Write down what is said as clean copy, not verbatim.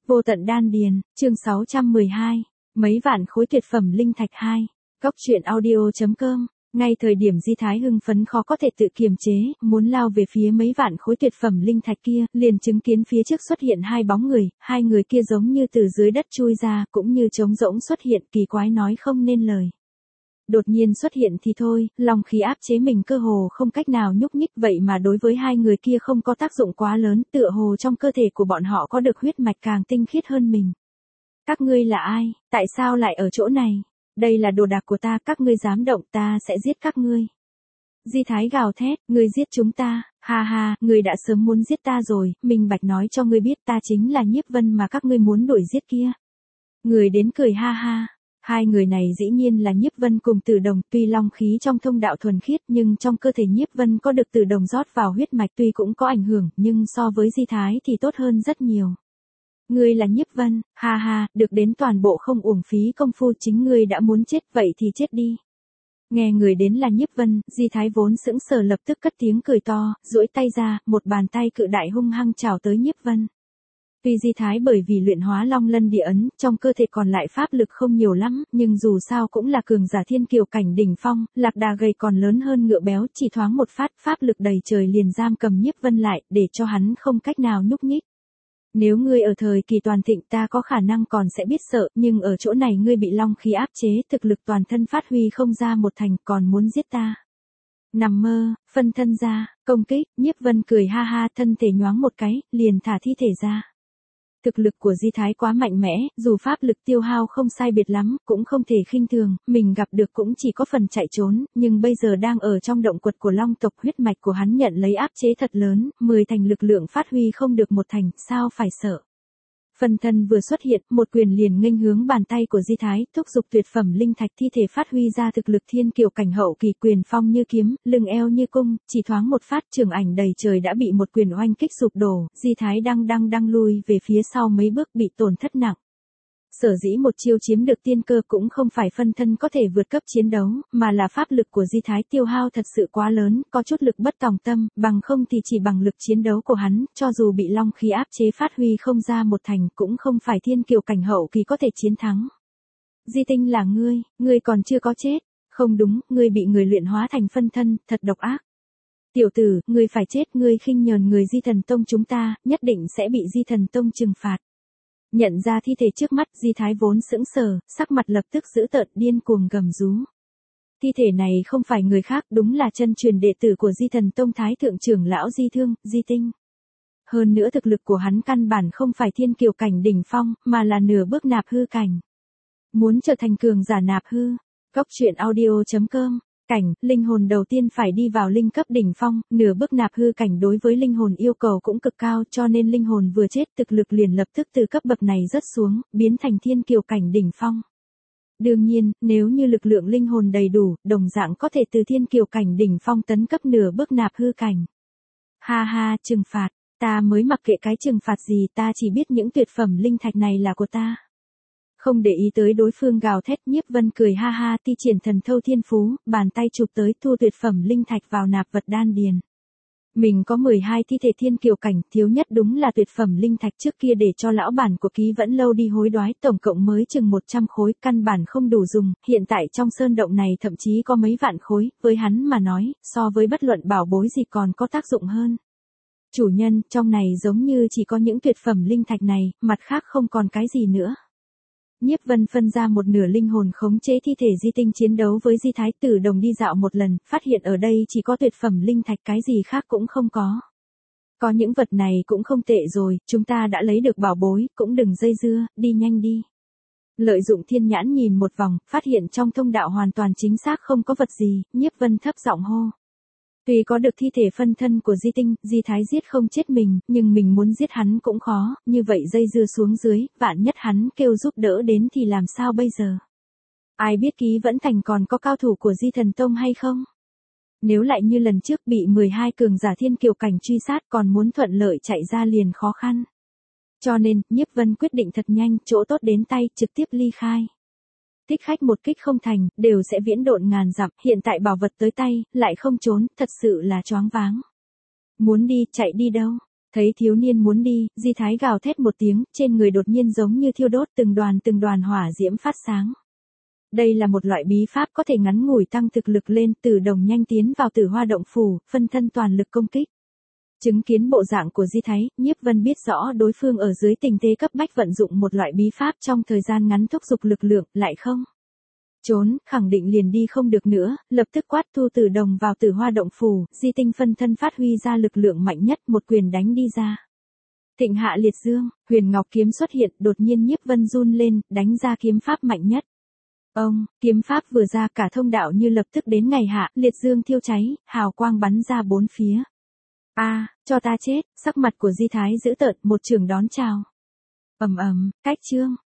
Vô tận đan điền, chương 612, mấy vạn khối tuyệt phẩm linh thạch 2. Góc truyện audio.com. Ngay thời điểm Di Thái hưng phấn khó có thể tự kiềm chế, muốn lao về phía mấy vạn khối tuyệt phẩm linh thạch kia, liền chứng kiến phía trước xuất hiện hai bóng người, hai người kia giống như từ dưới đất chui ra, cũng như trống rỗng xuất hiện, kỳ quái nói không nên lời. Đột nhiên xuất hiện thì thôi, long khí áp chế mình cơ hồ không cách nào nhúc nhích, vậy mà đối với hai người kia không có tác dụng quá lớn, tựa hồ trong cơ thể của bọn họ có được huyết mạch càng tinh khiết hơn mình. Các ngươi là ai, tại sao lại ở chỗ này? Đây là đồ đạc của ta, các ngươi dám động ta sẽ giết các ngươi. Di Thái gào thét, ngươi giết chúng ta, ha ha, ngươi đã sớm muốn giết ta rồi, minh bạch nói cho ngươi biết ta chính là Nhiếp Vân mà các ngươi muốn đuổi giết kia. Người đến cười ha ha. Hai người này dĩ nhiên là Nhiếp Vân cùng Tử Đồng, tuy long khí trong thông đạo thuần khiết nhưng trong cơ thể Nhiếp Vân có được Tử Đồng rót vào huyết mạch tuy cũng có ảnh hưởng nhưng so với Di Thái thì tốt hơn rất nhiều. Ngươi là Nhiếp Vân, ha ha, được đến toàn bộ không uổng phí công phu, chính ngươi đã muốn chết vậy thì chết đi. Nghe người đến là Nhiếp Vân, Di Thái vốn sững sờ lập tức cất tiếng cười to, duỗi tay ra, một bàn tay cự đại hung hăng chào tới Nhiếp Vân. Tuy Di Thái bởi vì luyện hóa Long Lân Địa Ấn, trong cơ thể còn lại pháp lực không nhiều lắm, nhưng dù sao cũng là cường giả thiên kiều cảnh đỉnh phong, lạc đà gầy còn lớn hơn ngựa béo, chỉ thoáng một phát, pháp lực đầy trời liền giam cầm Nhiếp Vân lại, để cho hắn không cách nào nhúc nhích. Nếu ngươi ở thời kỳ toàn thịnh ta có khả năng còn sẽ biết sợ, nhưng ở chỗ này ngươi bị long khí áp chế, thực lực toàn thân phát huy không ra một thành, còn muốn giết ta. Nằm mơ, phân thân ra, công kích, Nhiếp Vân cười ha ha, thân thể nhoáng một cái, liền thả thi thể ra. Thực lực của Di Thái quá mạnh mẽ, dù pháp lực tiêu hao không sai biệt lắm, cũng không thể khinh thường, mình gặp được cũng chỉ có phần chạy trốn, nhưng bây giờ đang ở trong động quật của long tộc, huyết mạch của hắn nhận lấy áp chế thật lớn, 10 thành lực lượng phát huy không được một thành, sao phải sợ. Phân thân vừa xuất hiện, một quyền liền nghênh hướng bàn tay của Di Thái, thúc giục tuyệt phẩm linh thạch thi thể phát huy ra thực lực thiên kiều cảnh hậu kỳ, quyền phong như kiếm, lưng eo như cung, chỉ thoáng một phát trường ảnh đầy trời đã bị một quyền oanh kích sụp đổ, Di Thái đang lui về phía sau mấy bước bị tổn thất nặng. Sở dĩ một chiêu chiếm được tiên cơ cũng không phải phân thân có thể vượt cấp chiến đấu, mà là pháp lực của Di Thái tiêu hao thật sự quá lớn, có chút lực bất tòng tâm, bằng không thì chỉ bằng lực chiến đấu của hắn, cho dù bị long khí áp chế phát huy không ra một thành cũng không phải thiên kiều cảnh hậu kỳ có thể chiến thắng. Di Tinh là ngươi còn chưa có chết, không đúng, ngươi bị người luyện hóa thành phân thân, thật độc ác. Tiểu tử, ngươi phải chết, ngươi khinh nhờn người Di Thần Tông chúng ta, nhất định sẽ bị Di Thần Tông trừng phạt. Nhận ra thi thể trước mắt, Di Thái vốn sững sờ, sắc mặt lập tức dữ tợn điên cuồng gầm rú. Thi thể này không phải người khác, đúng là chân truyền đệ tử của Di Thần Tông Thái thượng trưởng lão Di Thương, Di Tinh. Hơn nữa thực lực của hắn căn bản không phải thiên kiều cảnh đỉnh phong, mà là nửa bước nạp hư cảnh. Muốn trở thành cường giả nạp hư, góc truyện audio.com. Cảnh, linh hồn đầu tiên phải đi vào linh cấp đỉnh phong, nửa bước nạp hư cảnh đối với linh hồn yêu cầu cũng cực cao, cho nên linh hồn vừa chết thực lực liền lập tức từ cấp bậc này rớt xuống, biến thành thiên kiều cảnh đỉnh phong. Đương nhiên, nếu như lực lượng linh hồn đầy đủ, đồng dạng có thể từ thiên kiều cảnh đỉnh phong tấn cấp nửa bước nạp hư cảnh. Ha ha, trừng phạt, ta mới mặc kệ cái trừng phạt gì, ta chỉ biết những tuyệt phẩm linh thạch này là của ta. Không để ý tới đối phương gào thét, Nhiếp Vân cười ha ha, thi triển thần thâu thiên phú, bàn tay chụp tới thu tuyệt phẩm linh thạch vào nạp vật đan điền. Mình có 12 thi thể thiên kiều cảnh, thiếu nhất đúng là tuyệt phẩm linh thạch trước kia để cho lão bản của Ký Vẫn Lâu đi hối đoái, tổng cộng mới chừng 100 khối, căn bản không đủ dùng, hiện tại trong sơn động này thậm chí có mấy vạn khối, với hắn mà nói, so với bất luận bảo bối gì còn có tác dụng hơn. Chủ nhân, trong này giống như chỉ có những tuyệt phẩm linh thạch này, mặt khác không còn cái gì nữa. Nhiếp Vân phân ra một nửa linh hồn khống chế thi thể Di Tinh chiến đấu với Di Thái, Tử Đồng đi dạo một lần, phát hiện ở đây chỉ có tuyệt phẩm linh thạch, cái gì khác cũng không có. Có những vật này cũng không tệ rồi, chúng ta đã lấy được bảo bối, cũng đừng dây dưa, đi nhanh đi. Lợi dụng thiên nhãn nhìn một vòng, phát hiện trong thông đạo hoàn toàn chính xác không có vật gì, Nhiếp Vân thấp giọng hô. Tuy có được thi thể phân thân của Di Tinh, Di Thái giết không chết mình, nhưng mình muốn giết hắn cũng khó, như vậy dây dưa xuống dưới, vạn nhất hắn kêu giúp đỡ đến thì làm sao bây giờ? Ai biết Ký Vẫn Thành còn có cao thủ của Di Thần Tông hay không? Nếu lại như lần trước bị 12 cường giả thiên kiều cảnh truy sát còn muốn thuận lợi chạy ra liền khó khăn. Cho nên, Nhiếp Vân quyết định thật nhanh, chỗ tốt đến tay, trực tiếp ly khai. Thích khách một kích không thành, đều sẽ viễn độn ngàn dặm, hiện tại bảo vật tới tay, lại không trốn, thật sự là choáng váng. Muốn đi, chạy đi đâu? Thấy thiếu niên muốn đi, Di Thái gào thét một tiếng, trên người đột nhiên giống như thiêu đốt từng đoàn hỏa diễm phát sáng. Đây là một loại bí pháp có thể ngắn ngủi tăng thực lực lên, Tử Đồng nhanh tiến vào Tử Hoa động phủ, phân thân toàn lực công kích. Chứng kiến bộ dạng của Di Thái, Nhiếp Vân biết rõ đối phương ở dưới tình thế cấp bách vận dụng một loại bí pháp trong thời gian ngắn thúc giục lực lượng, lại không trốn, khẳng định liền đi không được nữa, lập tức quát Thu Tử Đồng vào Tử Hoa động phủ, Di Tinh phân thân phát huy ra lực lượng mạnh nhất, một quyền đánh đi ra. Thịnh Hạ Liệt Dương, Huyền Ngọc kiếm xuất hiện, đột nhiên Nhiếp Vân run lên, đánh ra kiếm pháp mạnh nhất. Kiếm pháp vừa ra cả thông đạo như lập tức đến ngày hạ, liệt dương thiêu cháy, hào quang bắn ra bốn phía. Cho ta chết, sắc mặt của Di Thái dữ tợn, một trường đón chào. Cách chương